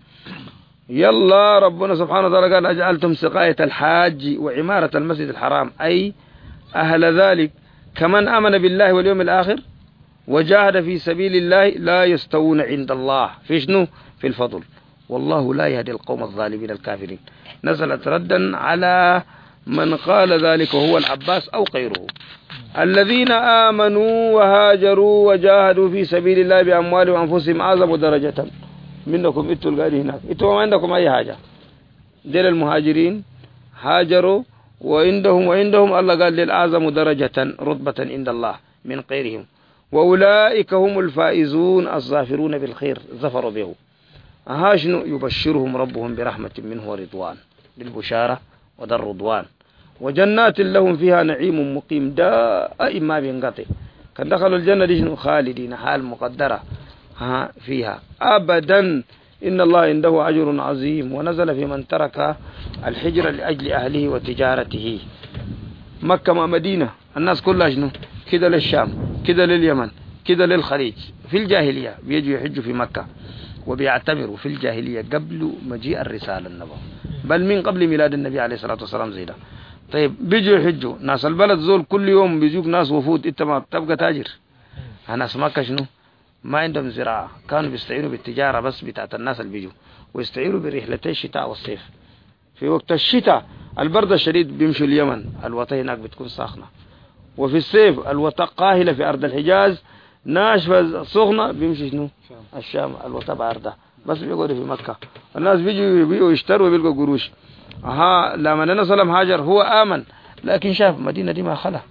يلا ربنا سبحانه وتعالى قال أجعلتم سقاية الحاج وعمارة المسجد الحرام، أي أهل ذلك كمن آمن بالله واليوم الآخر وجاهد في سبيل الله لا يستوون عند الله في شنو؟ في الفضل، والله لا يهدي القوم الظالمين الكافرين. نزلت ردا على من قال ذلك وهو العباس أو غيره. الذين آمنوا وهاجروا وجاهدوا في سبيل الله بأموالهم وأنفسهم أعظم درجة منكم انتوا القاعدين هناك، انتوا ما عندكم أي حاجة. ديل المهاجرين هاجروا وعندهم وعندهم الله قال للأعظم درجة رتبة عند الله من غيرهم، وأولئك هم الفائزون الظافرون بالخير ظفروا به. هاشنو يبشرهم ربهم برحمة منه ورضوان، بالبشارة وذا الرضوان، وجنات لهم فيها نعيم مقيم دائم ما بينقطع. كان دخلوا الجنة دي شنو؟ خالدين حال مقدرة ها فيها أبدا، إن الله عنده أجر عظيم. ونزل في من ترك الحجر لأجل أهله وتجارته. مكة مع مدينة الناس كلها شنو كده للشام كده لليمن كده للخليج. في الجاهلية بيجوا يحجوا في مكة وبيعتبروا في الجاهلية قبل مجيء الرسالة النبوية، بل من قبل ميلاد النبي عليه الصلاة والسلام زي ده. طيب بيجوا يحجوا ناس البلد زول كل يوم بيجوك ناس وفود، انت ما تبقى تاجر. ناس مكة شنو ما عندهم زراعة، كانوا بيستعينوا بالتجارة بس بتاعت الناس اللي بيجوا، ويستعينوا برحلتي الشتاء والصيف. في وقت الشتاء البرد الشديد بيمشوا اليمن، الوطة هناك بتكون ساخنة، وفي الصيف الوطة قاهلة في أرض الحجاز ناشفة سخنة بيمشي شنو الشام الوطة باردة، بس بيقعدوا في مكة. الناس بيجوا يبيعوا يشتروا ويلقوا قروش. ها لما النبي صلى الله عليه وسلم هاجر هو آمن، لكن شاف المدينة دي ما خلا،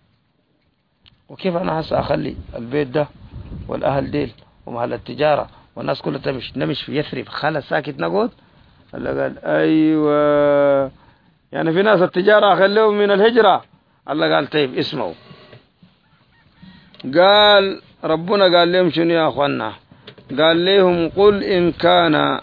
وكيف أنا هسه أخلي البيت ده والأهل ديل ومحل التجارة والناس كلها تمشي نمش في يثرب خلا ساكت نقعد؟ الله قال أيوة، يعني في ناس التجارة أخليهم من الهجرة. الله قال طيب اسمعوا، قال ربنا قال لهم شنو يا أخوانا؟ قال لهم قل إن كان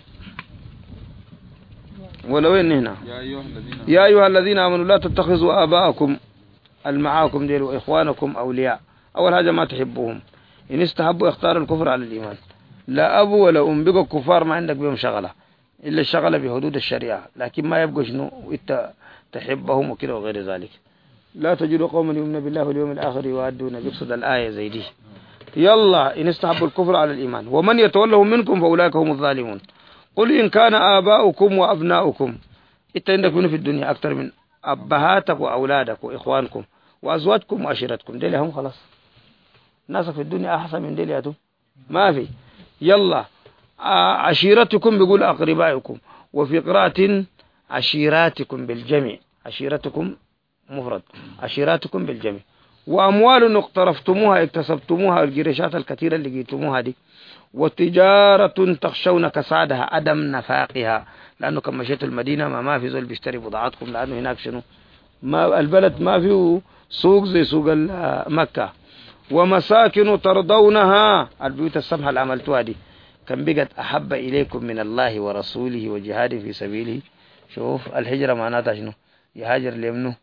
ولو إن هنا يا أيها الذين يا أيها الذين آمنوا لا تتخذوا آباءكم المعاكم ديل وإخوانكم أولياء. أول حاجة ما تحبوهم، إن استحبوا اختار الكفر على الإيمان. لا أبو ولا أم بقوا كفار ما عندك بهم شغلة إلا الشغلة بحدود الشريعة، لكن ما يبقوا شنو إنت تحبهم وكذا وغير ذلك. لا تجدوا قوما يؤمنون بالله واليوم الآخر يوادون، بيقصد الآية زي دي. يلا إن استحبوا الكفر على الإيمان ومن يتولهم منكم فأولئك هم الظالمون. قل إن كان آباؤكم وأبناؤكم، إنت عندك منه في الدنيا أكثر من أبهاتك وأولادك وإخوانكم وأزواجكم وعشيرتكم، ديل هم خلاص. ناسك في الدنيا أحسن من ديلياتهم ما في. يلا عشيرتكم بيقول أقربائكم، وفي قراءة عشيراتكم بالجمع، عشيرتكم مفرد عشيراتكم بالجمع. وأموال اقترفتموها اكتسبتموها، الجريشات الكثيرة اللي جيتموها دي. وتجارة تخشون كسادها عدم نفاقها، لأنه كما مشيتوا المدينة ما, ما في زول بيشتري بضاعتكم، لأنه هناك شنو ما البلد ما فيه سوق زي سوق مكة. ومساكن ترضونها، البيوت السمحة اللي عملتوها دي كان بقت أحب إليكم من الله ورسوله وجهاد في سبيله. شوف الهجرة معناتها شنو؟ يهاجر ليمنه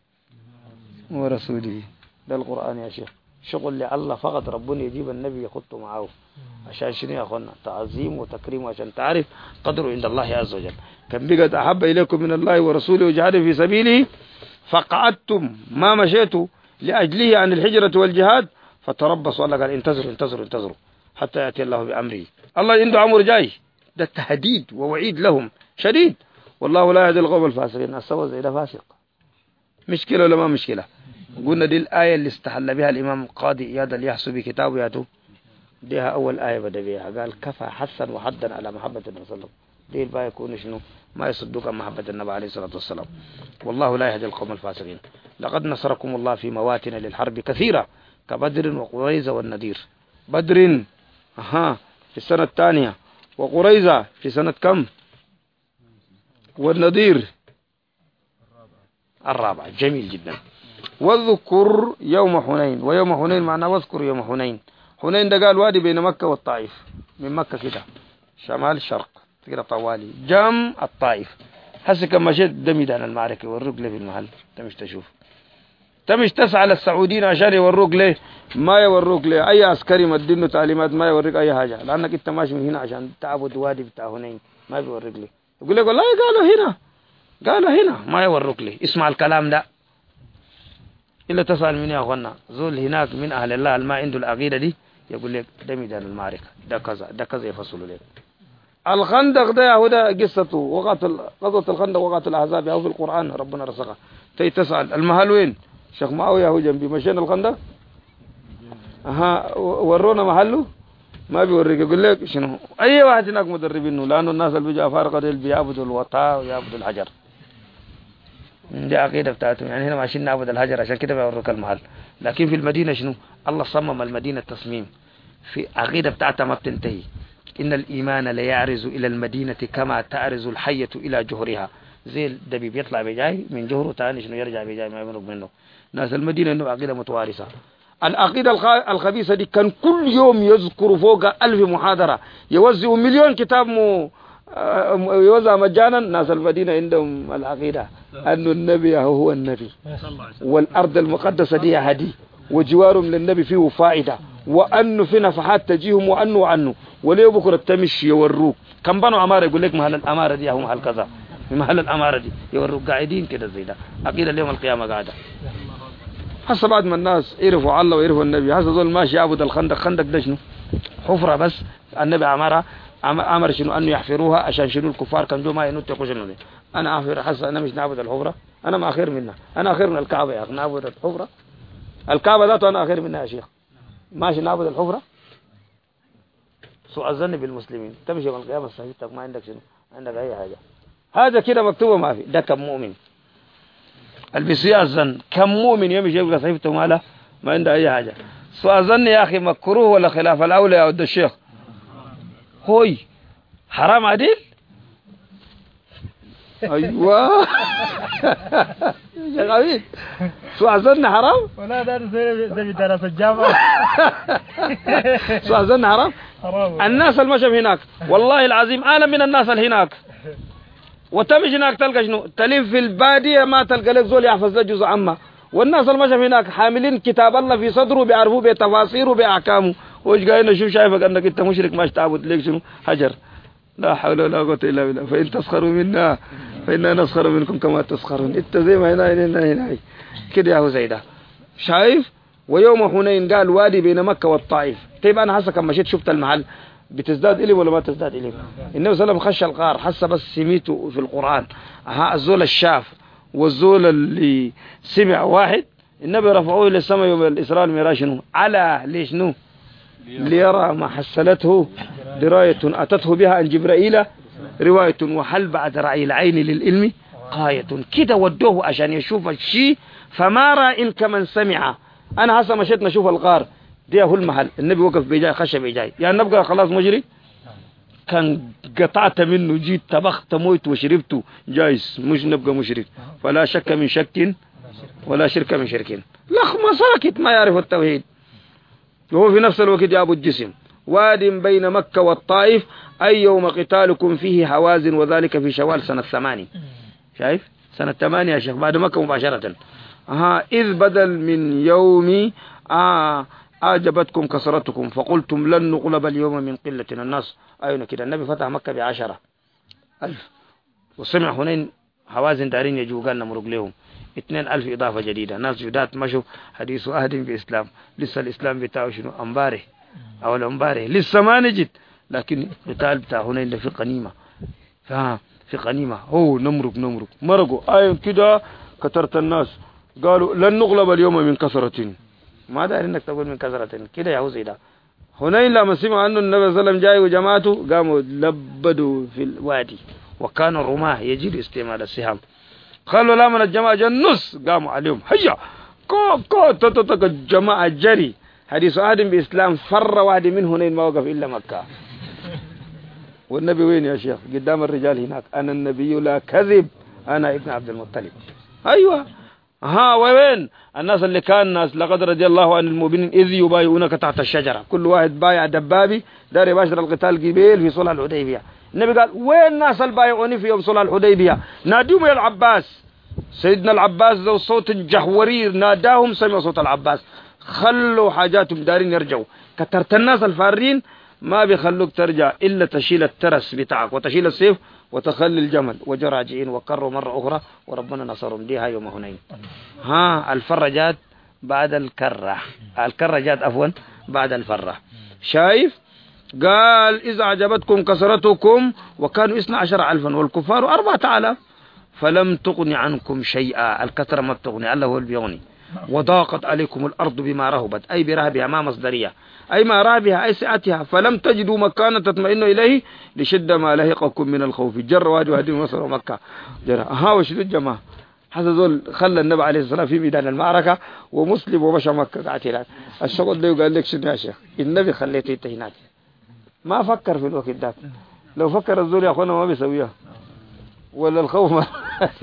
ورسوله. ده القرآن يا شيخ، شغل لله فقط. ربنا يجيب النبي يخطه معه عشان شنو يا أخوانا؟ تعظيم وتكريم، عشان تعرف قدره عند الله عز وجل. كان بقت أحب إليكم من الله ورسوله وجهاد في سبيله فقعدتم ما مشيتوا لأجله عن الهجرة والجهاد فتربصوا. الله قال انتظروا انتظروا انتظروا حتى يأتي الله بأمره. الله عنده أمر جاي، ده تهديد ووعيد لهم شديد. والله لا يهدي القوم الفاسقين. السوى زي ده فاسق، مشكلة ولا ما مشكلة؟ قلنا دي الآية اللي استحل بها الإمام القاضي إياد اليحسبي كتابه ياتو، ديها أول آية بدأ بها، قال كفى حثا وحدا على محبة النبي صلى الله عليه وسلم. دي الباية يكون شنو؟ ما يصدق عن محبة النبي عليه الصلاة والسلام. والله لا يهدي القوم الفاسقين. لقد نصركم الله في مواتن للحرب كثيرة كبدر وقريزة والنذير. بدر أها في السنة الثانية، وقريزة في سنة كم؟ والنذير الرابعة. جميل جدا. واذكر يوم حنين، ويوم حنين معناه واذكر يوم حنين. حنين ده قال وادي بين مكة والطائف، من مكة كده شمال الشرق كده طوالي جم الطائف. هسه كما مشيت ده ميدان المعركة يوروك ليه في المحل تمش تشوف تمش تسعى للسعوديين عشان يوروك ليه ما يوروك ليه أي عسكري مدينه تعليمات ما يوريك أي حاجة لأنك أنت ماشي من هنا عشان تعبد وادي بتاع هنين ما بيوريك ليه يقول لك والله قالوا هنا قالوا هنا ما يوروك ليه اسمع الكلام ده إلا تسأل من يا أخوانا زول هناك من أهل الله ما عنده العقيدة دي يقول لك ده ميدان المعركة ده كذا ده كذا يفصلوا لك الخندق ده هو ده قصته وقعت قصة الخندق وقعت الأحزاب أو في القرآن ربنا رزقها تي تسأل المحل وين شيخ معاوية هو جنبي مشينا الخندق ها ورونا محله ما بيوريك يقول لك شنو أي واحد هناك مدربينه لأنه الناس اللي بيجوا فارقة ديل بيعبدوا الوطا ويعبدوا الحجر دي عقيدة بتاعتهم يعني هنا ماشيين نعبد الحجر عشان كده بيوروك المحل لكن في المدينة شنو الله صمم المدينة تصميم في عقيدة بتاعتها ما بتنتهي إن الإيمان لا يعرز إلى المدينة كما تعرز الحية إلى جهرها زي الدبيب يطلع بجاي من جهره تاني شنو يرجع بجاي ما يمرق منه ناس المدينة إنه عقيدة متوارثة العقيدة الخبيثة دي كان كل يوم يذكر فوق ألف محاضرة يوزع مليون كتاب مو يوزع مجانا ناس المدينة عندهم العقيدة أن النبي هو النبي والأرض المقدسة دي هدي وجوارهم للنبي فيه فائدة وأنه في نفحات تجيهم وأنه وأنه وليه بكرة تمشي يوروك كم بنوا عمارة يقول لك محل الأمارة دي هم محل كذا محل الأمارة دي يوروك قاعدين كده زي ده عقيدة اليوم القيامة قاعدة حسب بعد ما الناس يعرفوا الله ويعرفوا النبي حسب ذول ماشي يعبد الخندق خندق ده شنو حفرة بس النبي عمرها أمر شنو أنه يحفروها عشان شنو الكفار كان جو ما ينطقوا شنو دي أنا أحفر حس أنا مش نعبد الحفرة أنا ما أخير منها أنا أخير من الكعبة يا أخي نعبد الحفرة الكعبة ذاته أنا أخير منها يا شيخ ماشي نعبد الحفرة سوء الظن بالمسلمين تمشي يوم القيامة صحيحتك ما عندك شنو عندك أي حاجة هذا كده مكتوبة ما في ده كم مؤمن البسياء الظن كم مؤمن يمشي يبقى صحيحته ما له ما عنده أي حاجة سوء الظن يا أخي مكروه ولا خلاف الأولى يا ود الشيخ هوي حرام عديل أيوة يا غبي سوء الظن حرام ولا ده زي دراسة الجامعة سوء الظن حرام الناس المشم هناك والله العظيم أنا من الناس اللي هناك وتمشي هناك تلقى شنو تلف في البادية ما تلقى لك زول يحفظ لك جزء عامة والناس المشم هناك حاملين كتاب الله في صدره بيعرفوه بتفاصيله بأحكامه وإيش قايل نشوف شايفك أنك أنت مشرك ماش تعبد ليك شنو حجر لا حول ولا قوة إلا بالله فإن تسخروا منا فإننا نسخر منكم كما تسخرون انت زي ما هنا هنا هنا كده يا هو زي ده شايف ويوم حنين قال وادي بين مكة والطائف طيب أنا حاسة كما مشيت شفت المحل بتزداد إلي ولا ما تزداد إلي النبي صلى الله عليه وسلم خش الغار حاسة بس سميته في القرآن ها الزول الشاف والزول اللي سمع واحد النبي رفعوه إلى السماء يوم الإسراء والمعراج شنو على ليش نو ليرى ما حصلته دراية أتته بها عن جبرائيل رواية وحل بعد رأي العين للعلم قاية كده ودوه عشان يشوف الشيء فما رأى كمن سمع أنا هسه مشيت نشوف الغار ده هو المحل النبي وقف بيجاي خش بيجاي يعني نبقى خلاص مجري كان قطعت منه جيت طبخت مويت وشربته جايز مش نبقى مشرك فلا شك من شك ولا شرك من شرك لخمة ساكت ما يعرف التوحيد وهو في نفس الوقت يا أبو الجسم واد بين مكة والطائف أي يوم قتالكم فيه حوازن وذلك في شوال سنة ثمانية شايف سنة ثمانية يا شيخ بعد مكة مباشرة ها إذ بدل من يوم آه أعجبتكم كسرتكم فقلتم لن نغلب اليوم من قلة الناس أيونا كده النبي فتح مكة بعشرة ألف وسمع هنين حوازن دارين يجوا قالنا مرق لهم اثنين ألف إضافة جديدة ناس جداد مشوا حديث أهد بإسلام لسه الإسلام بتاعه شنو أمباره أو الأمباره لسه ما نجد لكن قتال بتاع هنين في قنيمة فها في قنيمة هو نمرق نمرق مرقوا أيوة كده كترت الناس قالوا لن نغلب اليوم من كثرة ما داري انك تقول من كثرة كده يا هو زي ده هنين لما سمعوا أنه النبي صلى الله عليه وسلم جاي وجماعته قاموا لبدوا في الوادي وكان الرماه يجيد استعمال السهام قالوا لا من الجماعة جنس قاموا عليهم هيا كو كو تتتك الجماعة جري حديث آدم بإسلام فر واحد من هنين ما وقف إلا مكة والنبي وين يا شيخ قدام الرجال هناك أنا النبي لا كذب أنا ابن عبد المطلب أيوة ها وين الناس اللي كان الناس لقد رضي الله عن المؤمنين إذ يبايعونك تحت الشجرة كل واحد بايع دبابي دار يباشر القتال قبيل في صلح الحديبية النبي قال وين الناس البايعوني في يوم صلح الحديبية؟ ناديهم يا العباس. سيدنا العباس ذو صوت جهورير ناداهم، سمعوا صوت العباس، خلوا حاجاتهم دارين يرجعوا. كترت الناس الفارين ما بيخلوك ترجع إلا تشيل الترس بتاعك وتشيل السيف وتخلي الجمل، وجوا راجعين وكروا مرة أخرى وربنا نصرهم. دي هاي يوم هنين. ها الفرة جات بعد الكرة، الكرة جات عفوا بعد الفرة. شايف؟ قال إذا عجبتكم كثرتكم وكانوا اثنا عشر ألفا والكفار أربعة آلاف فلم تغني عنكم شيئا. الكثرة ما بتغني، الله هو اللي بيغني. وضاقت عليكم الأرض بما رهبت، أي برهبها ما مصدرية، أي ما رهبها أي سعتها، فلم تجدوا مكانا تطمئنوا إليه لشدة ما لهقكم من الخوف. جر واجه هذه مصر ومكة جر. ها وشدوا الجماعة هذا ذول خلى النبي عليه الصلاة والسلام في ميدان المعركة ومسلم ومشى مكة قاعد. الشغل ده قال لك شنو يا شيخ؟ النبي خليته انت هناك، ما فكر في الوقت ده. لو فكر الزول يا أخوانا ما بيسويها، ولا الخوف ما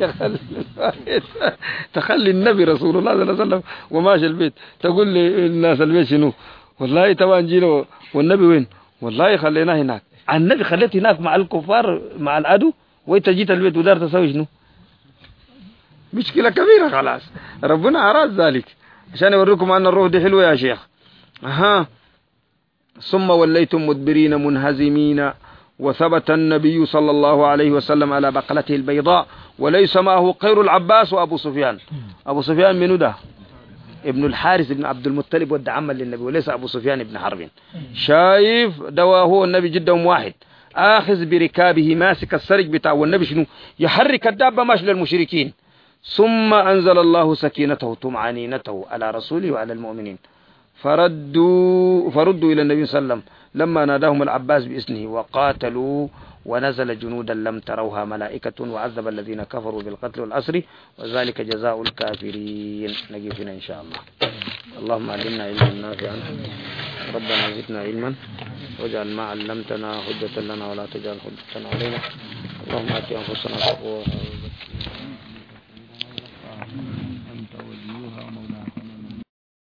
تخلي النبي رسول الله صلى الله عليه وسلم وماشي البيت تقول لي الناس البيت شنو؟ والله طبعا جينا والنبي وين؟ والله خليناه هناك. النبي خليت هناك مع الكفار مع العدو، وانت جيت البيت ودار تسوي شنو؟ مشكلة كبيرة خلاص. ربنا أراد ذلك عشان يوريكم أن الروح دي حلوة يا شيخ. أها. ثم وليتم مدبرين منهزمين وثبت النبي صلى الله عليه وسلم على بقلته البيضاء وليس معه غير العباس وأبو سفيان. أبو سفيان منو ده؟ ابن الحارث ابن عبد المطلب ودع عما للنبي، وليس أبو سفيان ابن حرب. شايف؟ دوا هو النبي جدا واحد آخذ بركابه ماسك السرج بتاعه، والنبي شنو؟ يحرك الدابة ماشي للمشركين. ثم أنزل الله سكينته طمأنينته على رسوله وعلى المؤمنين فردوا فردوا إلى النبي صلى الله عليه وسلم لما ناداهم العباس باسمه وقاتلوا، ونزل جنودا لم تروها ملائكة وعذب الذين كفروا بالقتل والأسر وذلك جزاء الكافرين. نجي فينا إن شاء الله. اللهم علمنا علما نافعا، ربنا زدنا علما، واجعل ما علمتنا حجة لنا ولا تجعل حجة علينا. اللهم آت أنفسنا تقواها